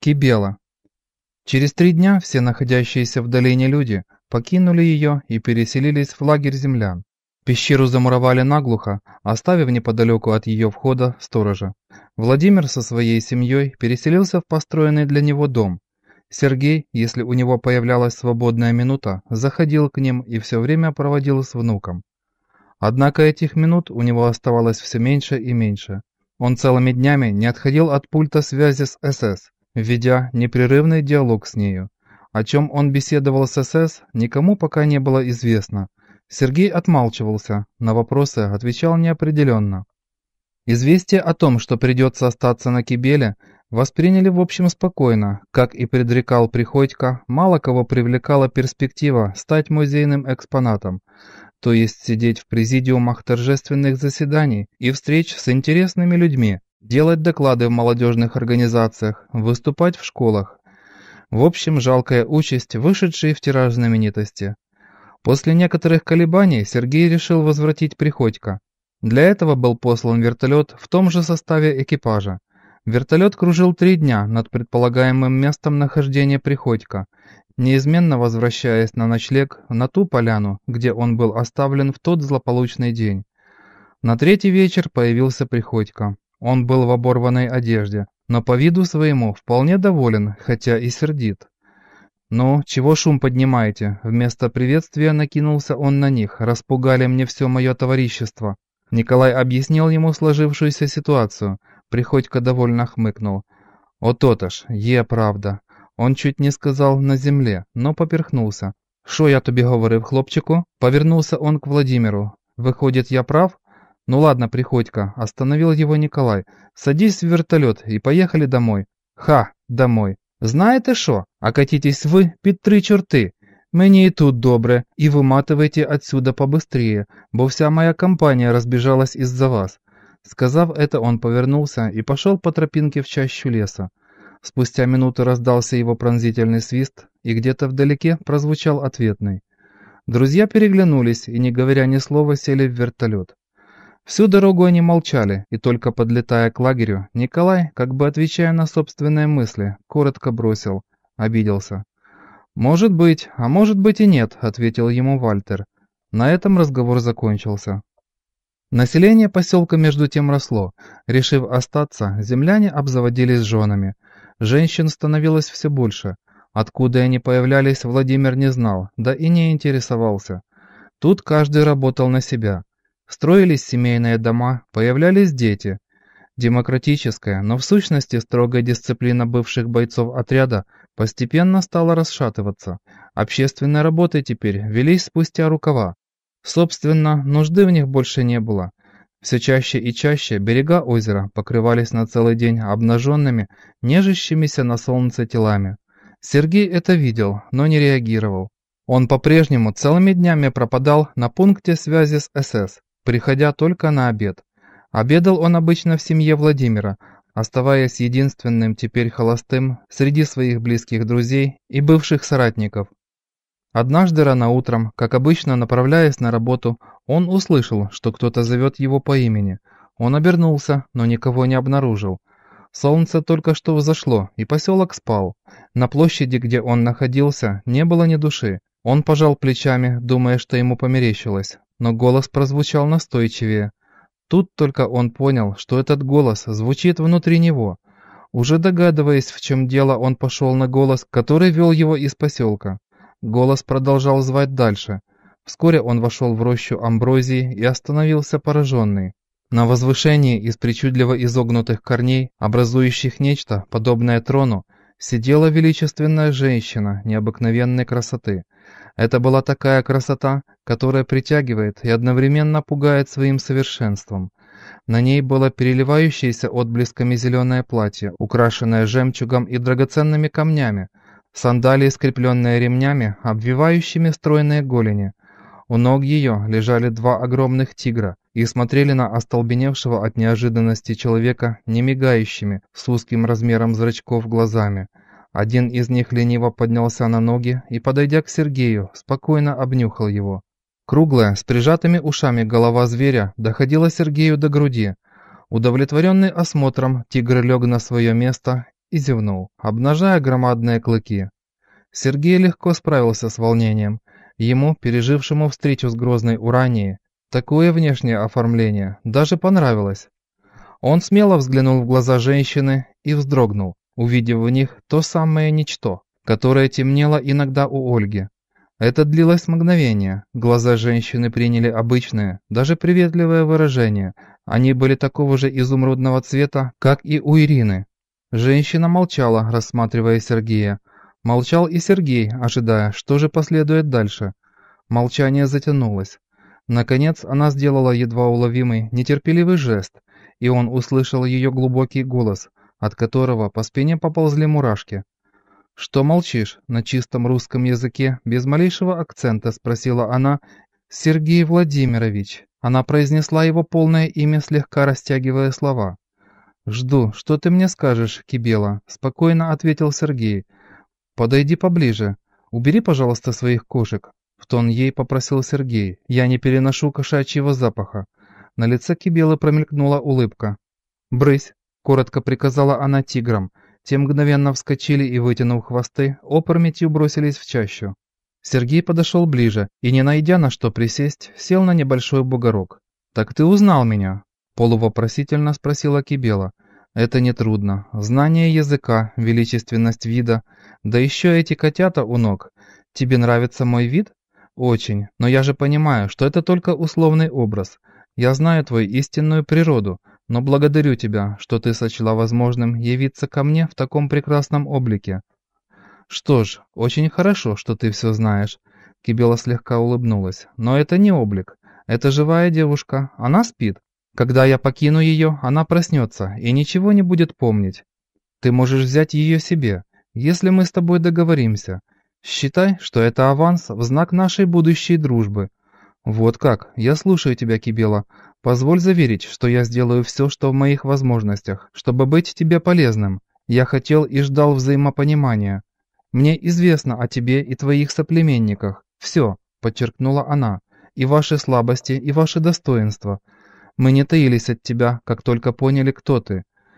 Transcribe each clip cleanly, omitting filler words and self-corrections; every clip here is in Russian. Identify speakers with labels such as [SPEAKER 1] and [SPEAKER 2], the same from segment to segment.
[SPEAKER 1] Кибела. Через 3 дня все находящиеся в долине люди покинули ее и переселились в лагерь землян. Пещеру замуровали наглухо, оставив неподалеку от ее входа сторожа. Владимир со своей семьей переселился в построенный для него дом. Сергей, если у него появлялась свободная минута, заходил к ним и все время проводил с внуком. Однако этих минут у него оставалось все меньше и меньше. Он целыми днями не отходил от пульта связи с СС, ведя непрерывный диалог с нею. О чем он беседовал с СС, никому пока не было известно. Сергей отмалчивался, на вопросы отвечал неопределенно. Известие о том, что придется остаться на Кибеле, восприняли в общем спокойно. Как и предрекал Приходько, мало кого привлекала перспектива стать музейным экспонатом, то есть сидеть в президиумах торжественных заседаний и встреч с интересными людьми, делать доклады в молодежных организациях, выступать в школах. В общем, жалкая участь, вышедшей в тираж знаменитости. После некоторых колебаний Сергей решил возвратить Приходько. Для этого был послан вертолет в том же составе экипажа. Вертолет кружил 3 дня над предполагаемым местом нахождения Приходько, неизменно возвращаясь на ночлег на ту поляну, где он был оставлен в тот злополучный день. На 3-й вечер появился Приходько. Он был в оборванной одежде, но по виду своему вполне доволен, хотя и сердит. «Ну, чего шум поднимаете?» Вместо приветствия накинулся он на них. «Распугали мне все мое товарищество». Николай объяснил ему сложившуюся ситуацию. Приходько довольно хмыкнул. «О, то-то ж, правда». Он чуть не сказал «на земле», но поперхнулся. «Шо я тобі говорив, хлопчику?» Повернулся он к Владимиру. «Выходит, я прав?» «Ну ладно, Приходько», остановил его Николай. «Садись в вертолет и поехали домой». «Ха, домой. Знаєте що? А катитесь ви під 3 чорти. Мені і тут добре, і виматывайте отсюда побыстрее, бо вся моя компания разбежалась из-за вас». Сказав это, он повернулся и пошел по тропинке в чащу леса. Спустя минуту раздался его пронзительный свист, и где-то вдалеке прозвучал ответный. Друзья переглянулись и, не говоря ни слова, сели в вертолет. Всю дорогу они молчали, и только подлетая к лагерю, Николай, как бы отвечая на собственные мысли, коротко бросил, обиделся. «Может быть, а может быть и нет», — ответил ему Вальтер. На этом разговор закончился. Население поселка между тем росло. Решив остаться, земляне обзаводились женами. Женщин становилось все больше. Откуда они появлялись, Владимир не знал, да и не интересовался. Тут каждый работал на себя. Строились семейные дома, появлялись дети. Демократическая, но в сущности строгая дисциплина бывших бойцов отряда постепенно стала расшатываться. Общественные работы теперь велись спустя рукава. Собственно, нужды в них больше не было. Все чаще и чаще берега озера покрывались на целый день обнаженными, нежащимися на солнце телами. Сергей это видел, но не реагировал. Он по-прежнему целыми днями пропадал на пункте связи с СС, приходя только на обед. Обедал он обычно в семье Владимира, оставаясь единственным теперь холостым среди своих близких друзей и бывших соратников. Однажды рано утром, как обычно направляясь на работу, он услышал, что кто-то зовет его по имени. Он обернулся, но никого не обнаружил. Солнце только что взошло, и поселок спал. На площади, где он находился, не было ни души. Он пожал плечами, думая, что ему померещилось, но голос прозвучал настойчивее. Тут только он понял, что этот голос звучит внутри него. Уже догадываясь, в чем дело, он пошел на голос, который вел его из поселка. Голос продолжал звать дальше. Вскоре он вошел в рощу амброзии и остановился пораженный. На возвышении из причудливо изогнутых корней, образующих нечто, подобное трону, сидела величественная женщина необыкновенной красоты. Это была такая красота, которая притягивает и одновременно пугает своим совершенством. На ней было переливающееся отблесками зеленое платье, украшенное жемчугом и драгоценными камнями, сандалии, скрепленные ремнями, обвивающими стройные голени. У ног ее лежали 2 огромных тигра и смотрели на остолбеневшего от неожиданности человека немигающими, с узким размером зрачков глазами. Один из них лениво поднялся на ноги и, подойдя к Сергею, спокойно обнюхал его. Круглая, с прижатыми ушами голова зверя доходила Сергею до груди. Удовлетворенный осмотром, тигр лег на свое место и зевнул, обнажая громадные клыки. Сергей легко справился с волнением. Ему, пережившему встречу с грозной Уранией, такое внешнее оформление даже понравилось. Он смело взглянул в глаза женщины и вздрогнул, увидев в них то самое ничто, которое темнело иногда у Ольги. Это длилось мгновение. Глаза женщины приняли обычное, даже приветливое выражение. Они были такого же изумрудного цвета, как и у Ирины. Женщина молчала, рассматривая Сергея. Молчал и Сергей, ожидая, что же последует дальше. Молчание затянулось. Наконец она сделала едва уловимый, нетерпеливый жест, и он услышал ее глубокий голос, от которого по спине поползли мурашки. «Что молчишь?» — на чистом русском языке, без малейшего акцента спросила она. «Сергей Владимирович». Она произнесла его полное имя, слегка растягивая слова. «Жду, что ты мне скажешь, Кибела», — спокойно ответил Сергей. «Подойди поближе. Убери, пожалуйста, своих кошек», — в тон ей попросил Сергей. «Я не переношу кошачьего запаха». На лице Кибелы промелькнула улыбка. «Брысь», — коротко приказала она тиграм. Те мгновенно вскочили и, вытянув хвосты, опрометью бросились в чащу. Сергей подошел ближе и, не найдя на что присесть, сел на небольшой бугорок. «Так ты узнал меня?» — полувопросительно спросила Кибела. «Это нетрудно. Знание языка, величественность вида, да еще эти котята у ног. Тебе нравится мой вид?» «Очень, но я же понимаю, что это только условный образ. Я знаю твою истинную природу, но благодарю тебя, что ты сочла возможным явиться ко мне в таком прекрасном облике». «Что ж, очень хорошо, что ты все знаешь», — Кибела слегка улыбнулась. «Но это не облик. Это живая девушка. Она спит. Когда я покину ее, она проснется и ничего не будет помнить. Ты можешь взять ее себе, если мы с тобой договоримся. Считай, что это аванс в знак нашей будущей дружбы». «Вот как? Я слушаю тебя, Кибела. Позволь заверить, что я сделаю все, что в моих возможностях, чтобы быть тебе полезным. Я хотел и ждал взаимопонимания. Мне известно о тебе и твоих соплеменниках. Все», — подчеркнула она, — «и ваши слабости, и ваши достоинства. Мы не таились от тебя, как только поняли, кто ты.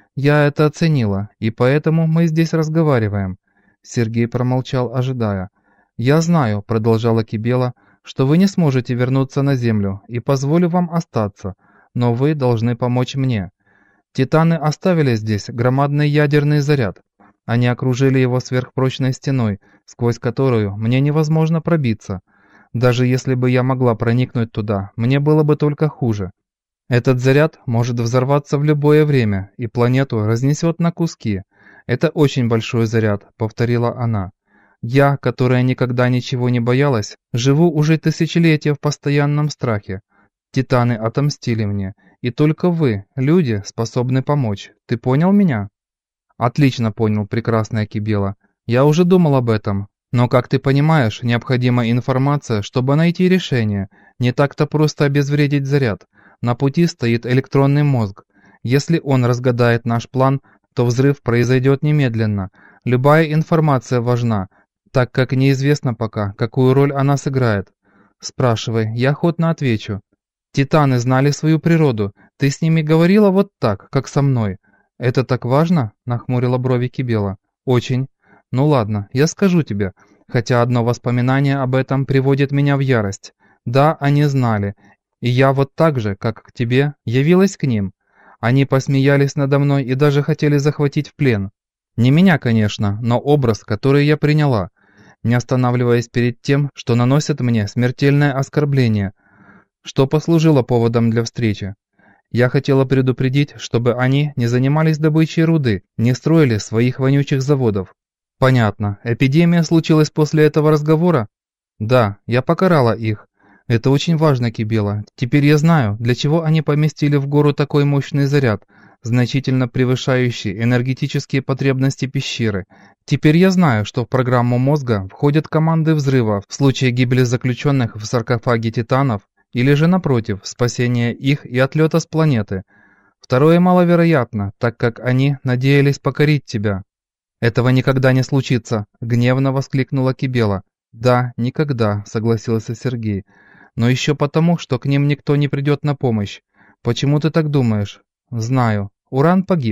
[SPEAKER 1] Я это оценила, и поэтому мы здесь разговариваем». Сергей промолчал, ожидая. «Я знаю», — продолжала Кибела, — «что вы не сможете вернуться на Землю, и позволю вам остаться, но вы должны помочь мне. Титаны оставили здесь громадный ядерный заряд. Они окружили его сверхпрочной стеной, сквозь которую мне невозможно пробиться. Даже если бы я могла проникнуть туда, мне было бы только хуже. Этот заряд может взорваться в любое время, и планету разнесет на куски. Это очень большой заряд», — повторила она. «Я, которая никогда ничего не боялась, живу уже тысячелетия в постоянном страхе. Титаны отомстили мне, и только вы, люди, способны помочь. Ты понял меня?» «Отлично понял, прекрасная Кибела. Я уже думал об этом. Но, как ты понимаешь, необходима информация, чтобы найти решение. Не так-то просто обезвредить заряд. На пути стоит электронный мозг. Если он разгадает наш план, то взрыв произойдет немедленно. Любая информация важна, так как неизвестно пока, какую роль она сыграет. Спрашивай, я охотно отвечу. Титаны знали свою природу. Ты с ними говорила вот так, как со мной. Это так важно?» — нахмурила брови Кибела. «Очень. Ну ладно, я скажу тебе, хотя одно воспоминание об этом приводит меня в ярость. Да, они знали, и я вот так же, как к тебе, явилась к ним. Они посмеялись надо мной и даже хотели захватить в плен. Не меня, конечно, но образ, который я приняла, не останавливаясь перед тем, что наносят мне смертельное оскорбление, что послужило поводом для встречи. Я хотела предупредить, чтобы они не занимались добычей руды, не строили своих вонючих заводов». «Понятно. Эпидемия случилась после этого разговора?» «Да, я покарала их. Это очень важно, Кибела. Теперь я знаю, для чего они поместили в гору такой мощный заряд, значительно превышающий энергетические потребности пещеры. Теперь я знаю, что в программу мозга входят команды взрыва в случае гибели заключенных в саркофаге титанов, или же, напротив, спасения их и отлета с планеты. Второе маловероятно, так как они надеялись покорить тебя». «Этого никогда не случится», — гневно воскликнула Кибела. «Да, никогда», — согласился Сергей. «Но еще потому, что к ним никто не придет на помощь. Почему ты так думаешь?» «Знаю. Уран погиб.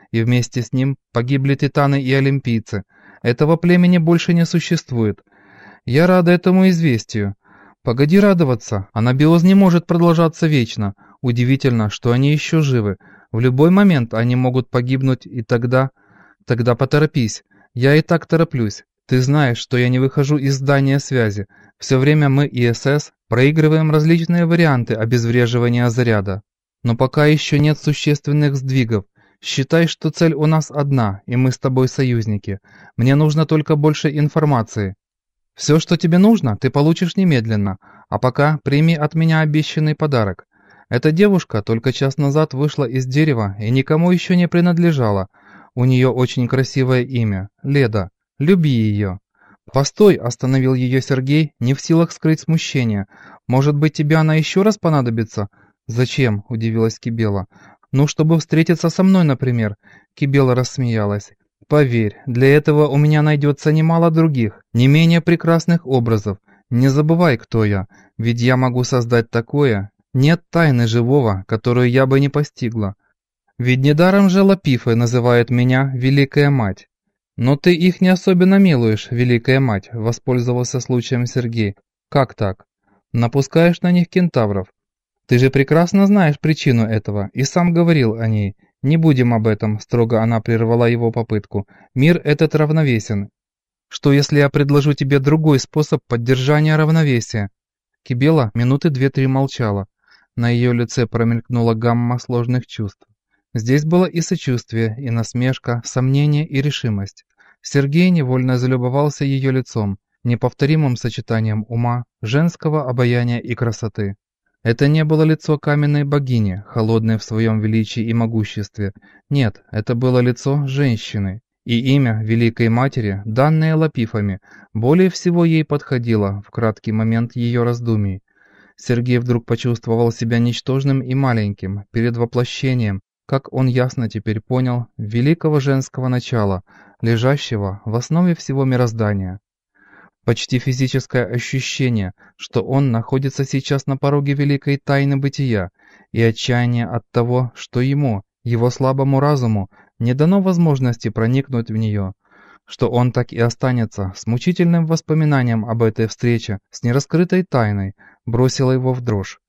[SPEAKER 1] и вместе с ним погибли титаны и олимпийцы. Этого племени больше не существует. Я рада этому известию. Погоди радоваться, анабиоз не может продолжаться вечно. Удивительно, что они еще живы. В любой момент они могут погибнуть, и тогда... Тогда поторопись. Я и так тороплюсь. Ты знаешь, что я не выхожу из здания связи. Все время мы и СС проигрываем различные варианты обезвреживания заряда. Но пока еще нет существенных сдвигов. Считай, что цель у нас одна, и мы с тобой союзники. Мне нужно только больше информации. Все, что тебе нужно, ты получишь немедленно. А пока прими от меня обещанный подарок. Эта девушка только час назад вышла из дерева и никому еще не принадлежала. У нее очень красивое имя – Леда. Люби ее. «Постой!» – остановил ее Сергей, не в силах скрыть смущение. «Может быть, тебе она еще раз понадобится?» «Зачем?» – удивилась Кибела. «Ну, чтобы встретиться со мной, например». Кибела рассмеялась. «Поверь, для этого у меня найдется немало других, не менее прекрасных образов. Не забывай, кто я, ведь я могу создать такое. Нет тайны живого, которую я бы не постигла. Ведь недаром же Лапифы называют меня Великая Мать». «Но ты их не особенно милуешь, Великая Мать», — воспользовался случаем Сергей. «Как так? Напускаешь на них кентавров? Ты же прекрасно знаешь причину этого и сам говорил о ней. Не будем об этом», — строго она прервала его попытку. «Мир этот равновесен. Что если я предложу тебе другой способ поддержания равновесия?» Кибела минуты 2-3 молчала. На ее лице промелькнула гамма сложных чувств. Здесь было и сочувствие, и насмешка, сомнение и решимость. Сергей невольно залюбовался ее лицом, неповторимым сочетанием ума, женского обаяния и красоты. Это не было лицо каменной богини, холодной в своем величии и могуществе. Нет, это было лицо женщины. И имя Великой Матери, данное Лапифами, более всего ей подходило в краткий момент ее раздумий. Сергей вдруг почувствовал себя ничтожным и маленьким перед воплощением, как он ясно теперь понял, великого женского начала, лежащего в основе всего мироздания. Почти физическое ощущение, что он находится сейчас на пороге великой тайны бытия, и отчаяние от того, что ему, его слабому разуму, не дано возможности проникнуть в нее, что он так и останется с мучительным воспоминанием об этой встрече с нераскрытой тайной, бросило его в дрожь.